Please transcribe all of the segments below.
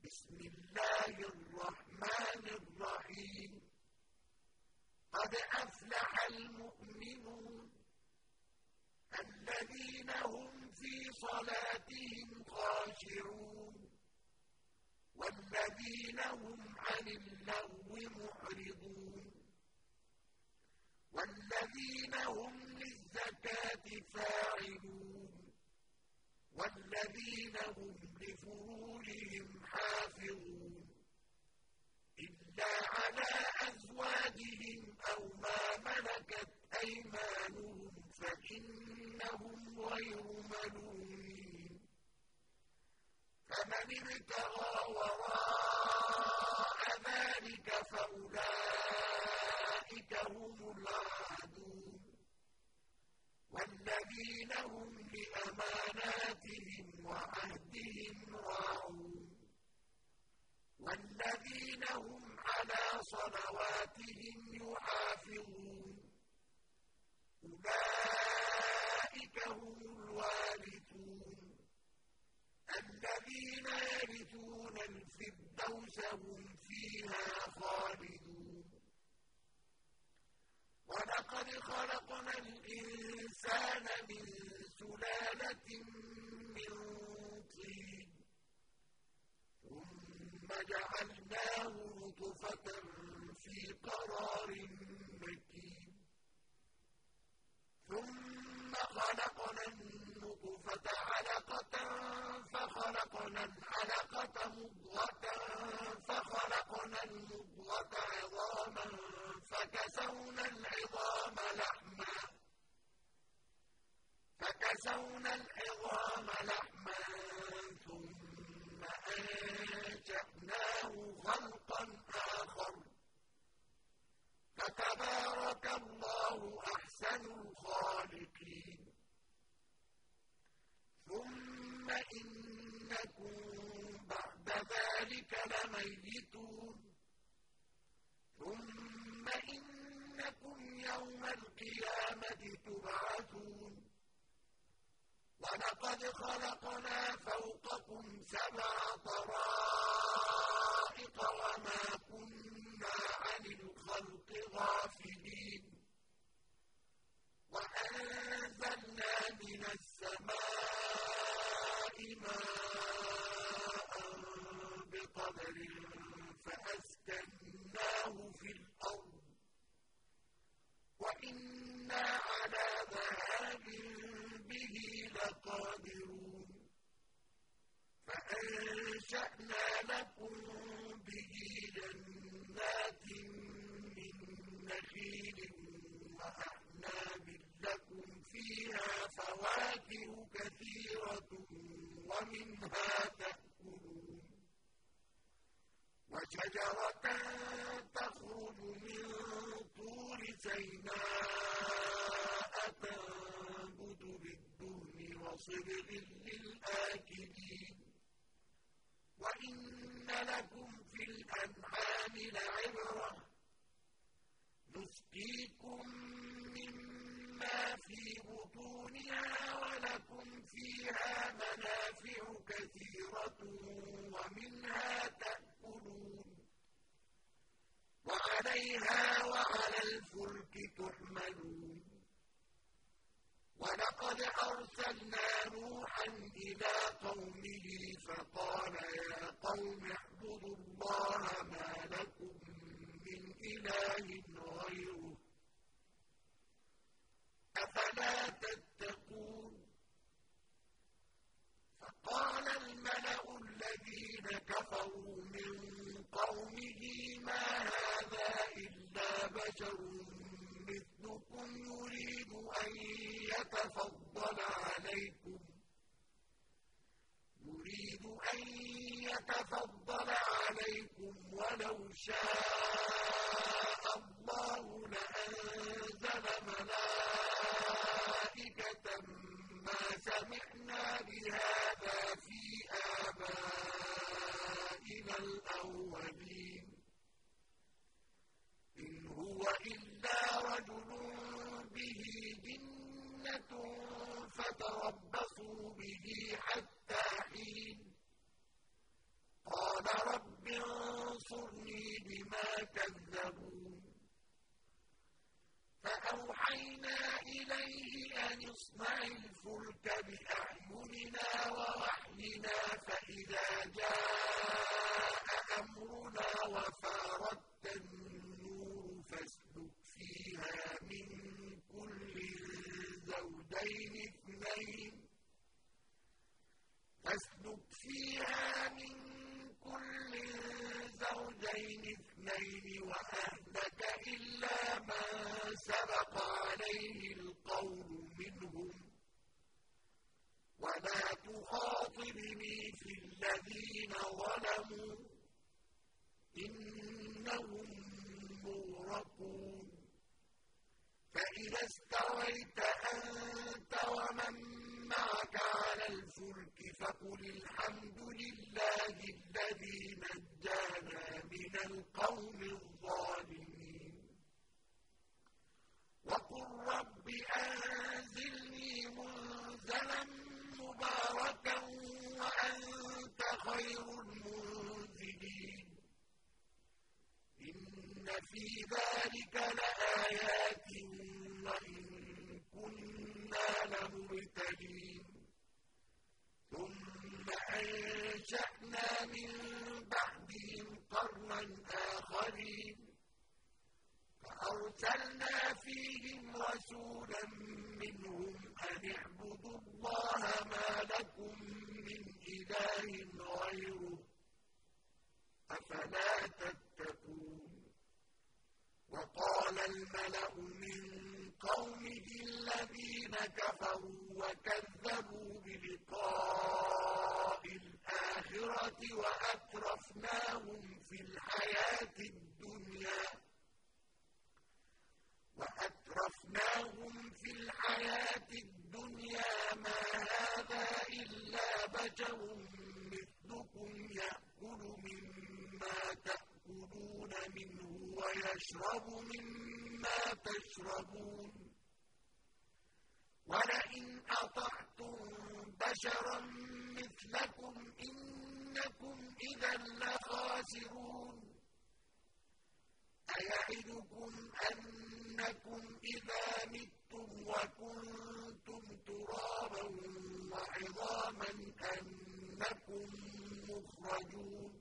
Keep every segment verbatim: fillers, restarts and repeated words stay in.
بسم الله الرحمن الرحيم قد أفلح المؤمنون الذين هم في صلاتهم خاشعون والذين هم عن اللغو معرضون والذين هم للزكاة فاعلون والذين هم لفروجهم حافظون إلا على أزواجهم أو ما ملكت أيمانهم فإنهم غير ملومين فمن ابتغى وراء ذلك فأولئك هم العادون والذين هم لأماناتهم وعهدهم راعون والذين هم على صلواتهم يحافظون أولئك هم الوارثون الذين يرثون الفردوس هم فيها خالدون ولقد خلقنا الإنسان من سلالة من طين ثم جعلناه نطفة في قرار مكين ثم خلقنا النطفة علقة فخلقنا العلقة مضغة فخلقنا المضغة عظاما فكسونا العظام لحما فكسونا العظام لحما ثم أنشأناه خلقا آخر فتبارك الله أحسن الخالقين ثم إنكم بعد ذلك لميتون ثم إنكم يوم القيامة تبعثون ولقد خلقنا فوقكم سبع طرائق وما كنا عن الخلق غافلين وأنزلنا من السماء ماء بقدر فأسكناه في الأرض وإنا على ذهاب به لقادرون فأنشأنا لكم به جنات من نخيل وأعناب لكم فيها فواكه كثيرة ومنها تأكلون وشجرة تخرج من طور سيناء تنبت بالدهن وصبغ للآكلين وإن لكم في الأنعام لعبرة نسقيكم مما في بطونها ولكم فيها منافع كثيرة ومنها تأكلون وعليها وعلى الفلك تحملون ولقد أرسلنا نوحا إلى قومه فقال يا قوم اعبدوا الله ما لكم من إله غيره أفلا تتقون فقال الملأ الذين كفروا من قومه ما هذا إلا بشر مثلكم يريد أن يتفضل عليكم يريد أن يتفضل عليكم ولو شاء الله لأنزل ملائكة ما سمعنا بهذا في آبائنا الأولين إن هو إلا رجل به جنة فتربصوا به حتى حين قال قال رب انصرني بما كذبون فأوحينا إليه أن اصنع الفلك بأعيننا ووحينا فإذا جاء أمرنا وفاردت النور فاسلك فيها من كل زوجين اثنين فاسلك فيها من كل زوجين اثنين وأهلك إلا من سبق عليه القول منهم ولا تخاطبني في الذين ظلموا إنهم مغرقون فإذا استويت أنت ومن معك على الفلك فقل الحمد لله الذي نجانا من القوم الظالمين وقل رب أنزلني منزلا مباركا وأنت خير المنزلين إن في ذلك لآيات وإن كنا لمبتلين ثم أنشأنا من بعدهم قرنا آخرين فأرسلنا فيهم رسولا منهم أن اعبدوا الله ما لكم من إله غيره أفلا تتقون وقال الملأ من قومه الذين كفروا وكذبوا بلقاء الآخرة وأترفناهم في الحياة الدنيا وأترفناهم في الحياة الدنيا ما هذا إلا بشر مثلكم يأكل مما تأكلون منه ويشرب مما تشربون ولئن أطعتم بشرا مثلكم إنكم إذا لخاسرون أيعدكم أنكم إذا متم وكنتم ترابا وعظاما أنكم مخرجون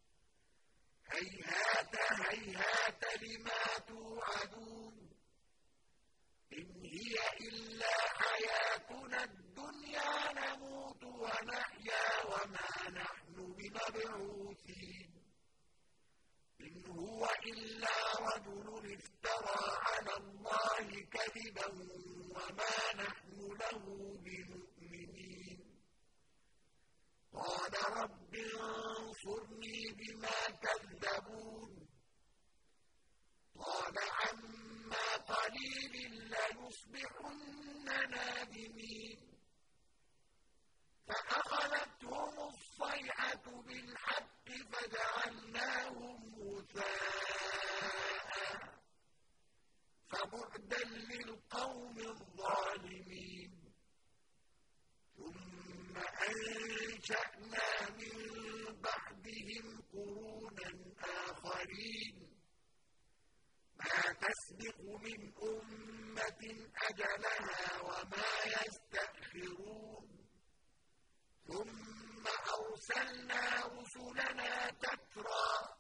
هيهات هيهات لما توعدون إن هي إلا حياتنا الدنيا نموت ونحيا وما نحن بمبعوثين إن هو إلا رجل افترى على الله كذبا وما نحن له بمؤمنين قال رب انصرني بما كذبون قال عما قليل ليصبحن نادمين فأخذتهم الصيحة بالحق فجعلناهم غثاء فبعدا للقوم الظالمين ثم أنشأنا من بعدهم قرونا آخرين ما تسبق من أمة أجلها وما يستأخرون ثم أرسلنا رسلنا تترى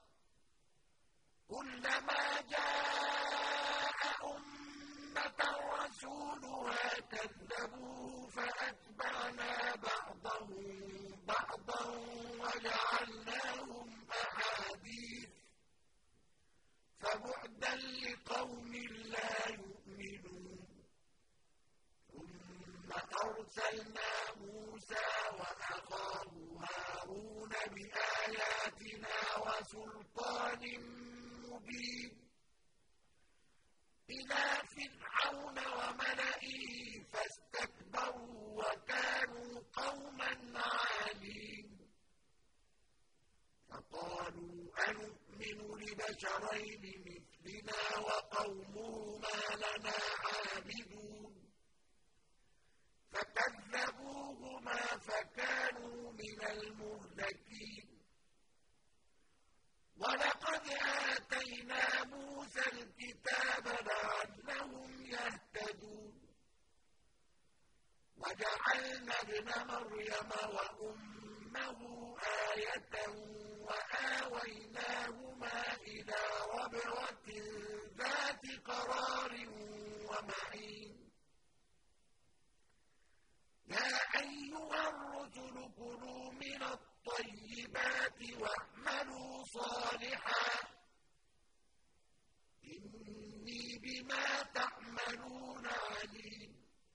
كلما جاء أمة رسولها كذبوه فأتبعنا بعضهم بعضا وجعلناهم أحاديث فبعدا لقوم لا يؤمنون ثم أرسلنا موسى وأخاه هارون بآياتنا وسلطان مبين إلى فرعون وملئه فاستكبروا وكانوا قوما عالين فقالوا أنؤمن لبشرين مثلنا وقومهما لنا عابدون فكذبوهما فكانوا من المهلكين جعلنا ابن مريم وأمه آية وآويناهما إلى ربوة ذات قرار ومعين يا أيها الرسل كلوا من الطيبات واعملوا صالحا إني بما تعملون عليم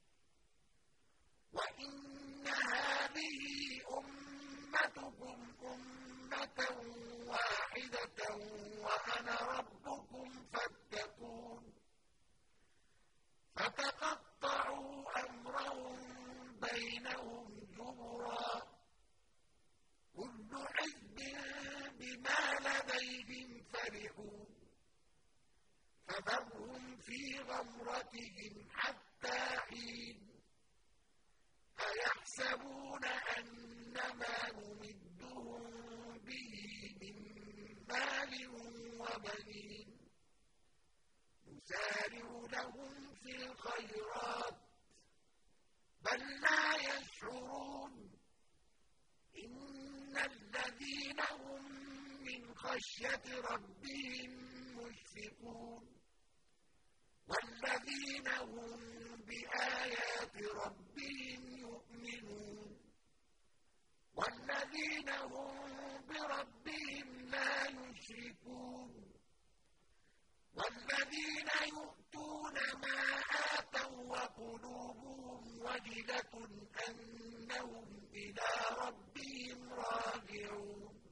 وإن هذه أمتكم أمة واحدة وأنا ربكم فاتقون فتقطعوا أمرهم بينهم زبرا كل حزب بما لديهم فرحون فذرهم في غمرتهم حتى حين أيحسبون أن ما نمدهم به من مال وبنين نسارع لهم في الخيرات بل لا يشعرون إن الذين هم من خشية ربهم مشفقون والذين هم بآيات ربهم يؤمنون والذين هم بربهم لا يشركون والذين يؤتون ما آتوا وقلوبهم وجلة أنهم إلى ربهم راجعون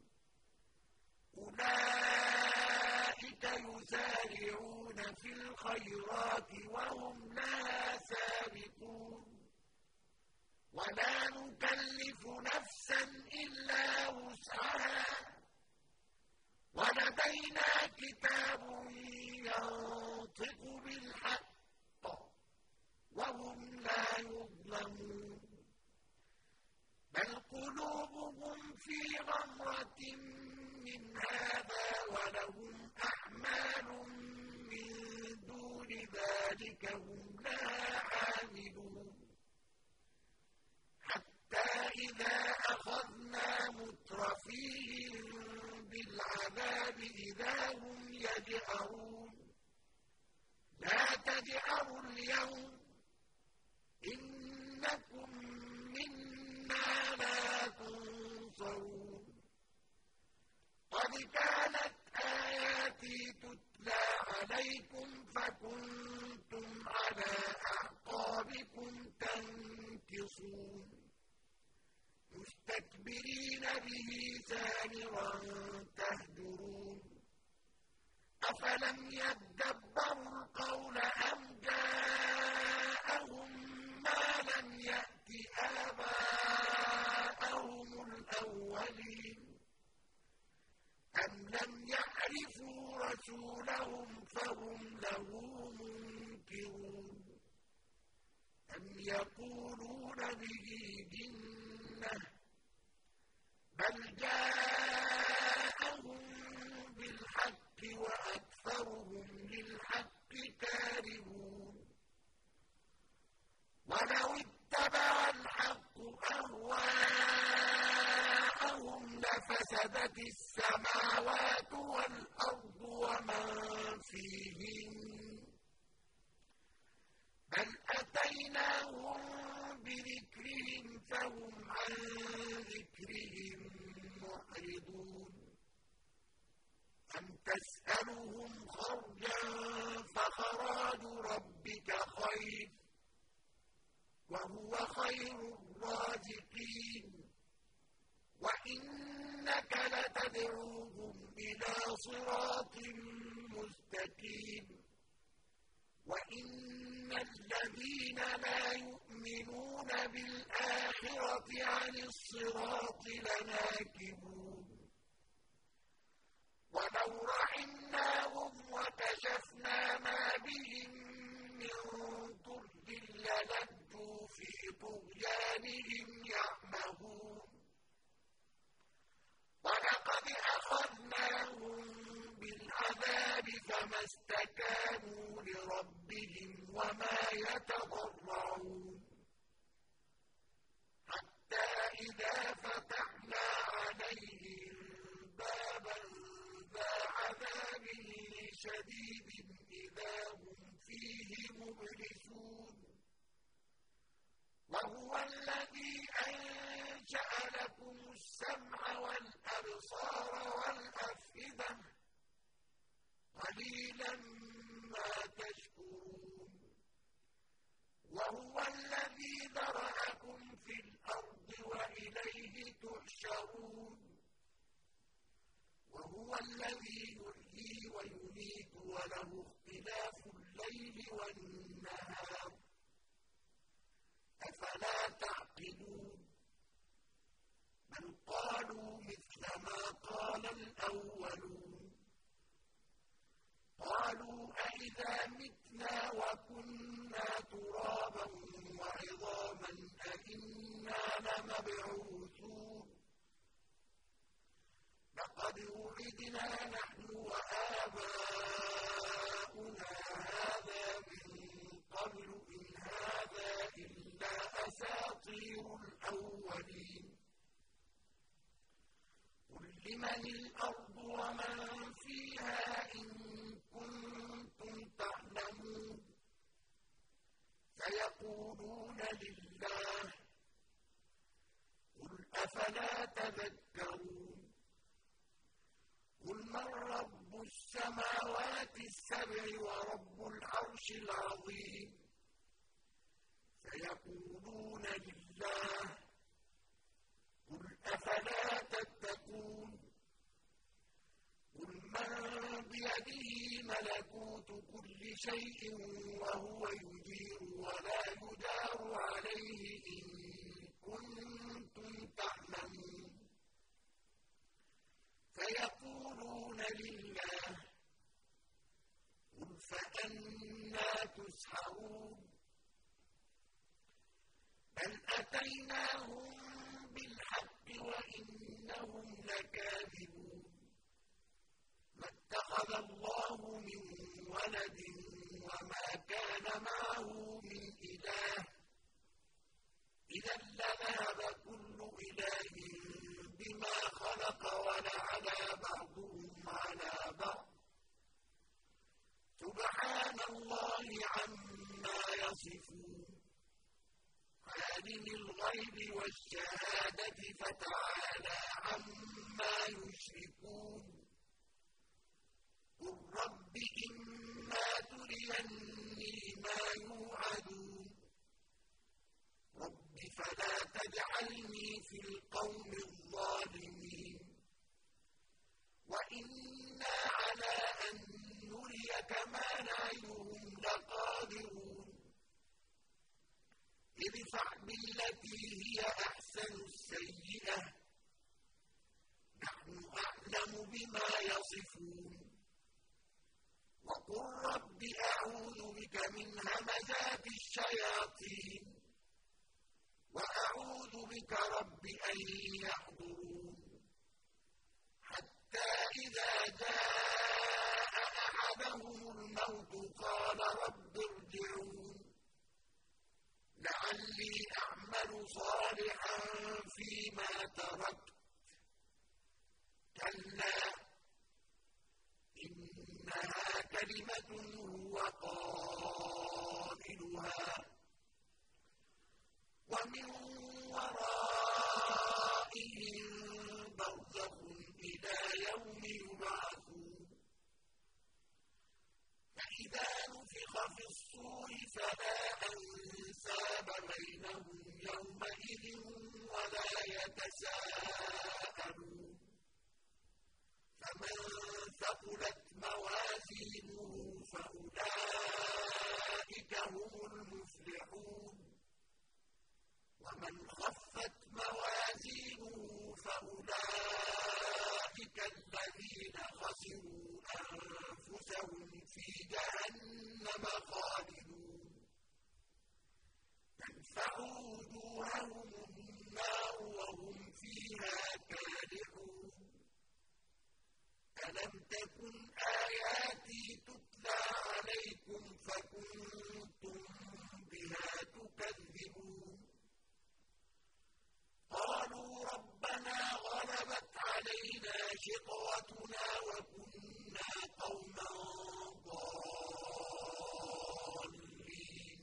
أولئك يسارعون في الخيرات وهم لها سابقون ولا نكلف نفسا إلا وسعها ولدينا كتاب ينطق بالحق وهم لا يظلمون بل قلوبهم في غمرة من هذا ولهم أعمال من دون ذلك هم لها عاملون حتى إذا أخذنا مترفيهم بالعذاب إذا هم يجأرون لا تجأروا اليوم إنكم منا لا تنصرون قد كانت آياتي تتلى عليكم فكنتم على أعقابكم تنكصون مستكبرين به سامرا تهجرون أفلم يدبروا القول أم جاءهم ما لم يأت آباءهم الأولين أم لم يعرفوا رسولهم فهم له منكرون أم يقولون به جنة بل جاءهم بالحق وأكثرهم للحق كارهون ولو اتبع الحق أهواءهم لفسدت السماوات والأرض ومن فيهن بل أتيناهم بذكرهم فهم عن ذكرهم معرضون أم تسألهم خرجا فخراج ربك خير وهو خير الرازقين وإنك لتدعوهم إلى صراط مستقيم وإن الذين لا يؤمنون بالآخرة عن الصراط لناكبون ولو رحمناهم وكشفنا ما بهم من ضر للجوا في طغيانهم يعمهون ولقد أخذناهم بالعذاب فما استكانوا لربهم وما يتضرعون شديد إذا هم فيه مبلسون وهو الذي أنشأ لكم السمع والأبصار والأفئدة قليلا ما تشكرون وهو الذي ذرأكم في الأرض وإليه تحشرون وهو الذي يحيي ويميت وله اختلاف الليل والنهار أفلا تعقلون بل قالوا مثل ما قال الأولون قالوا أئذا متنا وكنا ترابا وعظاما أئنا لمبعوثون لقد وعدنا نحن وآباؤنا هذا من قبل إن هذا إلا أساطير الأولين قل لمن الأرض ومن فيها إن كنتم تعلمون سيقولون لله قل أفلا تذكرون قل من رب السماوات السبع ورب العرش العظيم سيقولون لله قل أفلا تتقون قل من بيده ملكوت كل شيء وهو يجير ولا يجار عليه إن كنتم تعلمون سيقولون لله قل فأنى تسحرون بل أتيناهم بالحق وإنهم لكاذبون ما اتخذ الله من ولد وما كان معه من إله إذا لذهب كل إله بما خلق ولعلى بعضهم على بعض سبحان الله عما يصفون عالم الغيب والشهادة فتعالى عما يشركون قل رب إما تريني ما يوعدون رب فلا تجعلني في القوم الظالمين وإنا على أن نريك ما نعدهم لقادرون ادفع بالتي هي أحسن السيئة نحن أعلم بما يصفون وقل رب أعوذ بك من همزات الشياطين وأعوذ بك رب أن يحضرون حتى إذا جاء أحدهم الموت قال رب ارجعون لعلي أعمل صالحا فيما تركت كلا إنها كلمة هو قائلها ومن ورائهم برزخ إلى يوم يبعثون فإذا نفخ في الصور فلا أنساب بينهم يومئذ ولا يتساءلون فمن ثقلت موازينه فأولئك هم المفلحون ومن خفت موازينه فأولئك الذين خسروا أنفسهم في جهنم خالدون تنفع وجوههم النار وهم فيها كالحون ألم تكن آياتي تتلى عليكم فكنتم بها تكذبون قالوا ربنا غلبت علينا شقوتنا وكنا كُنَّا قَوْمًا ضَالِّينَ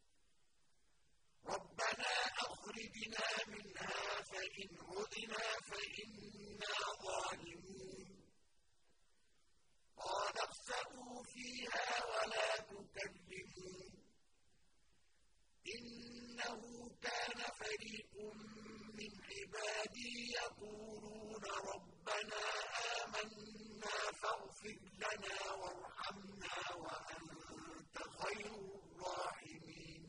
رَبَّنَا أَخْرِجْنَا مِنْهَا فَإِنْ عُدْنَا فَإِنَّا ظَالِمُونَ قَالَ اخْسَئُوا فِيهَا وَلَا تُكَلِّمُونِ إِنَّهُ كَانَ فَرِيقٌ مِّنْ عِبَادِي يَقُولُونَ رَبَّنَا آمَنَّا فَاغْفِرْ لَنَا وَارْحَمْنَا وَأَنتَ خَيْرُ الرَّاحِمِينَ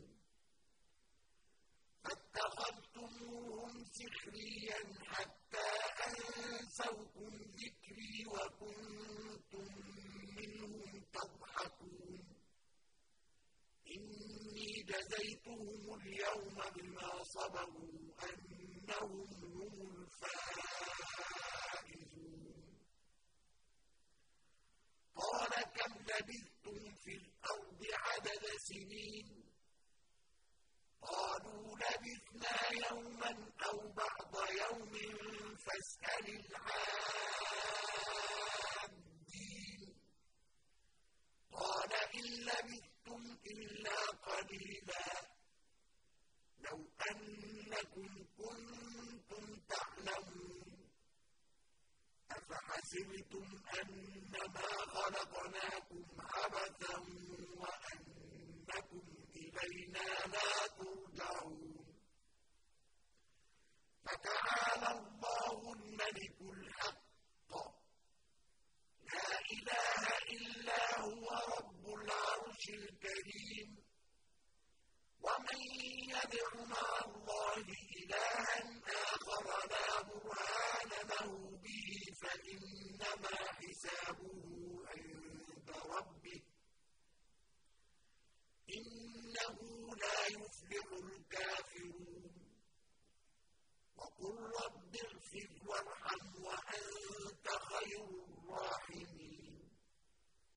فَاتَّخَذْتُمُوهُمْ سِخْرِيًّا حَتَّىٰ أَنسَوْكُمْ ذِكْرِي وَكُنتُم مِّنْهُمْ تَضْحَكُونَ إِنِّي جَزَيْتُهُمُ الْيَوْمَ بِمَا صَبَرُوا أَنَّهُمْ هُمُ الْفَائِزُونَ قَالَ كَمْ لَبِثْتُمْ فِي الْأَرْضِ عَدَدَ سِنِينَ قَالُوا لَبِثْنَا يَوْمًا أَوْ بَعْضَ يَوْمٍ فَاسْأَلِ الْعَادِّينَ قَالَ إِن لَّبِثْتُمْ إِلَّا قَلِيلًا لَّوْ أَنَّكُمْ كُنتُمْ تَعْلَمُونَ أَفَحَسِبْتُمْ أَنَّمَا خَلَقْنَاكُمْ عَبَثًا وَأَنَّكُمْ إِلَيْنَا لَا تُرْجَعُونَ فَتَعَالَى اللَّهُ الْمَلِكُ الْحَقُّ لَا إِلَٰهَ إِلَّا هُوَ رَبُّ الْعَرْشِ الْكَرِيمِ وَمَن يَدْعُ مَعَ اللَّهِ إِلَٰهًا آخَرَ لَا بُرْهَانَ لَهُ بِهِ فَإِنَّمَا حِسَابُهُ عِندَ رَبِّهِ إِنَّهُ لَا يُفْلِحُ الْكَافِرُونَ وَقُل رَّبِّ اغْفِرْ